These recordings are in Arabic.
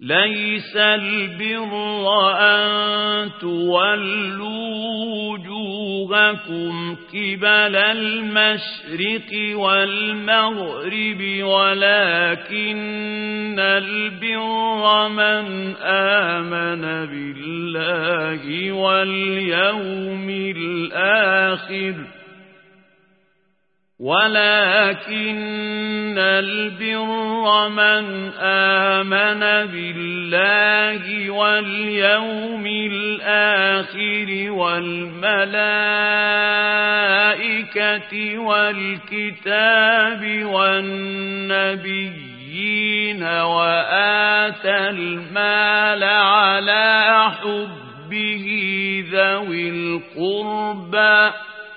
ليس البر أن تولوا وجوهكم قبل المشرق والمغرب ولكن البر من آمن بالله واليوم الآخر ولكن البر من آمن بالله واليوم الآخر والملائكة والكتاب والنبيين وآتى المال على حبه ذوي القربى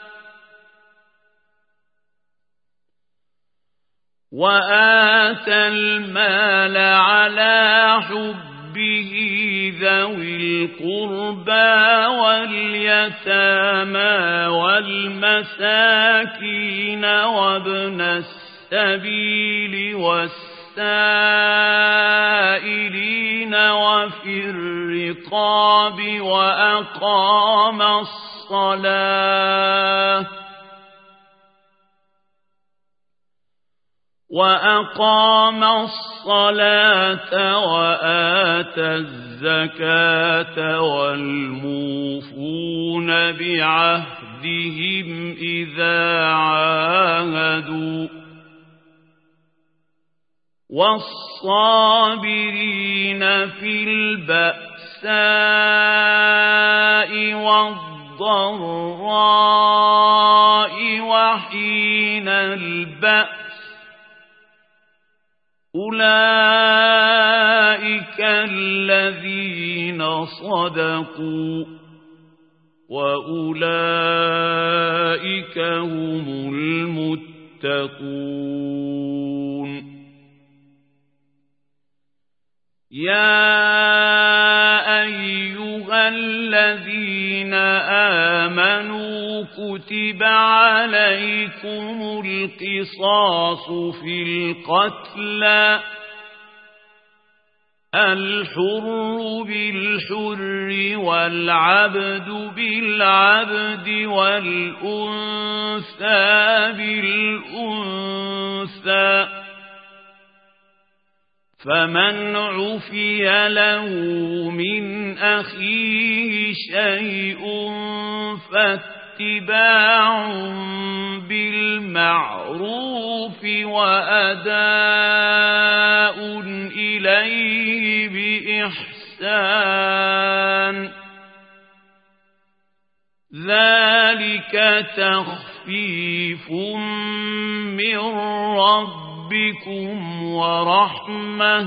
واليتامى والمساكين وابن السبيل والسائلين وفي الرقاب وأقام الصلاة وآتى الزكاة والموفون بعهدهم إذا عاهدوا والصابرين في البأساء والضراء وحين البأس أولئك الذين صدقوا وأولئك هم المتقون يا أيها الذين آمنوا كتب عليكم القصاص في القتلى الحر بالحر والعبد بالعبد والأنثى بالأنثى فمن عفي له من أخيه شيء فاتباع بالمعروف وأداء إليه بإحسان ذلك تخفيف من ربكم ورحمة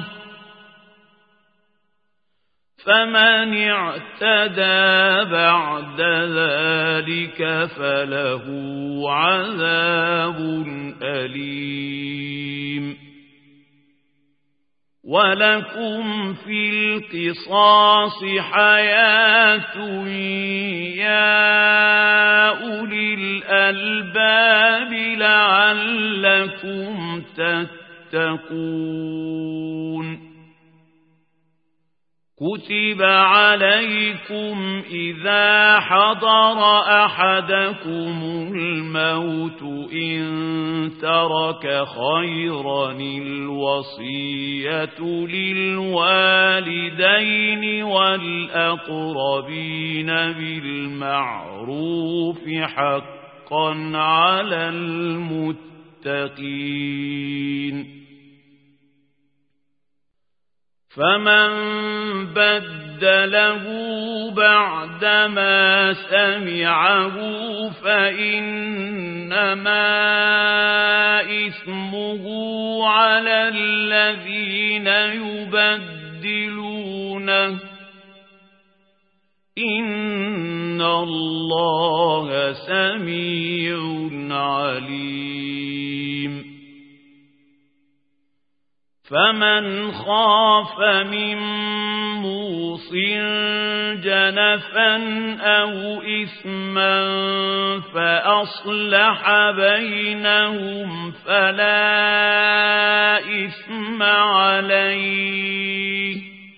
فمن اعتدى بعد ذلك فله عذاب أليم ولكم في القصاص حياة يا أولي الألباب لعلكم تتقون كتب عليكم إذا حضر أحدكم الموت إن ترك خيرا الوصية للوالدين والأقربين بالمعروف حقا على المتقين فمن بدله بعدما سمعه فإنما إثمه على الذين يبدلونه إن الله سميع عليم فمن خاف من موص جنفا أو إثما فأصلح بينهم فلا إثم عليه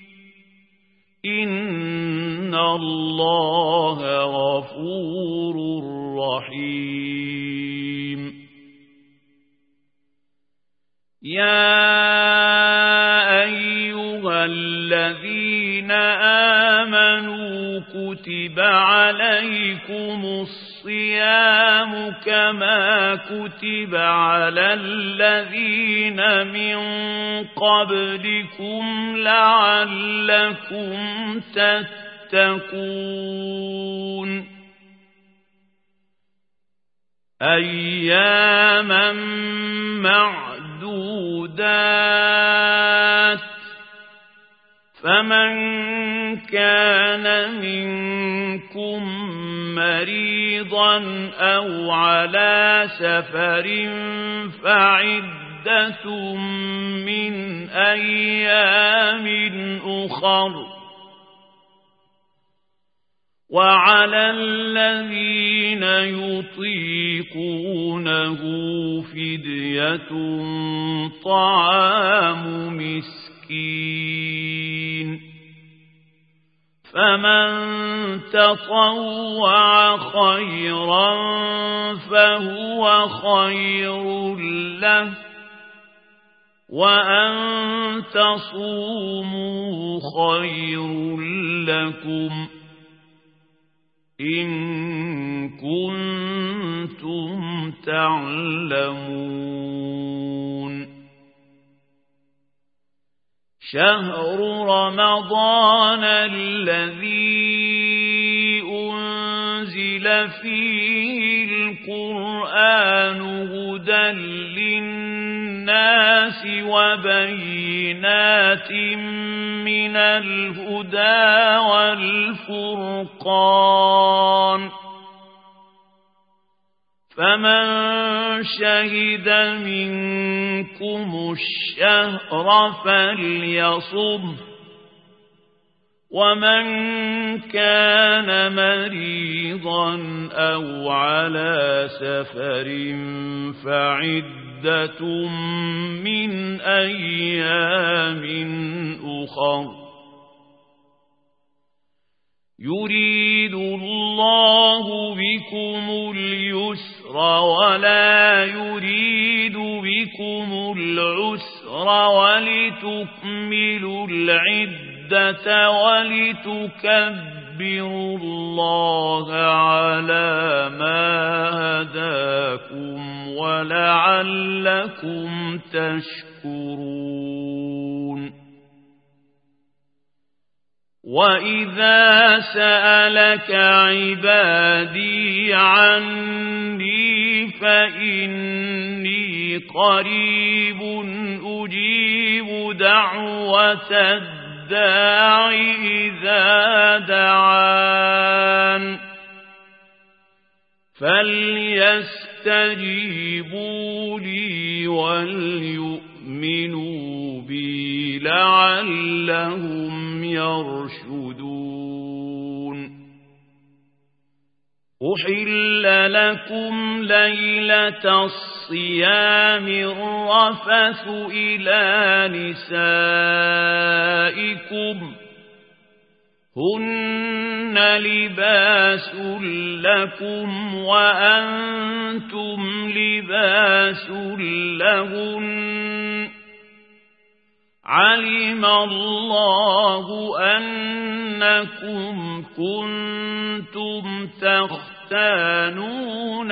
الله غفور رحيم يا أيها الذين آمنوا كتب عليكم الصيام كما كتب على الذين من قبلكم لعلكم تتقون أياما معدودات فمن كان منكم مريضا أو على سفر فعدة من أيام أخر وعلى الذين يطيقونه فدية طعام مسكين فمن تطوع خيرا فهو خير له وأن تصوموا خير لكم إن كنتم تعلمون شهر رمضان الذي أنزل فيه القرآن هدى للناس وبينات من الهدى والفرقان فمن شهد منكم الشهر فليصم ومن كان مريضا أو على سفر فعدة من أيام أخر يريد الله بكم اليسر ولا يريد بكم العسر ولتكملوا العدة ولتكبروا الله على ما هداكم ولعلكم تشكرون وَإِذَا سَأَلَكَ عِبَادِي عَنِّي فَإِنِّي قَرِيبٌ أُجِيبُ دَعْوَةَ الدَّاعِ إِذَا دَعَانِ فَلْيَسْتَجِيبُوا لِي وَلْيُؤْمِنُوا بِي لَعَلَّهُمْ يرشدون أحل لكم ليلة الصيام الرفث إلى نسائكم هن لباس لكم وأنتم لباس لهن علم الله أنكم كنتم تختانون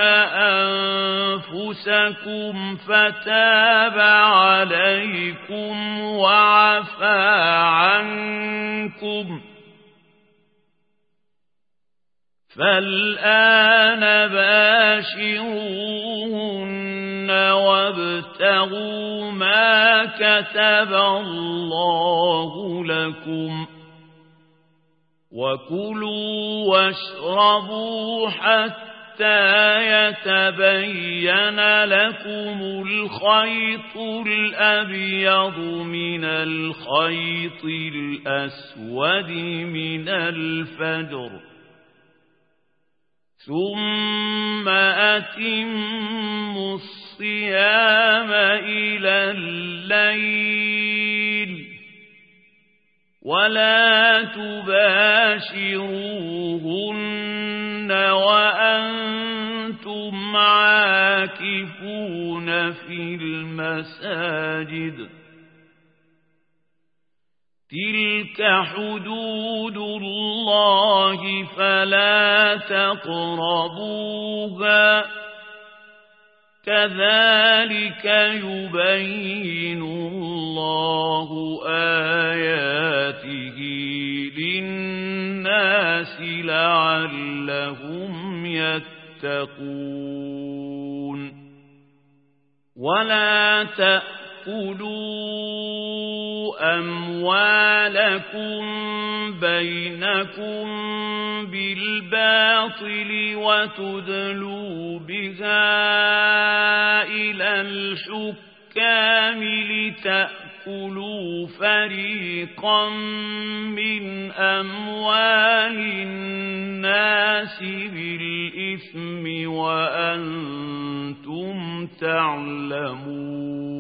أنفسكم فتاب عليكم وعفى عنكم فالآن باشروهن وابتغوا ما كتب الله لكم وكلوا واشربوا حتى يتبين لكم الخيط الأبيض من الخيط الأسود من الفجر ثم أتموا الصيام إلى الليل ولا تباشروهن وأنتم عاكفون في المساجد تلك حدود الله فلا تقربوها كذلك يبين الله آياته للناس لعلهم يتقون ولا تأكلوا أموالكم بينكم بالباطل وتدلوا بها إلى الحكام لتأكلوا فريقا من أموال الناس بالإثم وأنتم تعلمون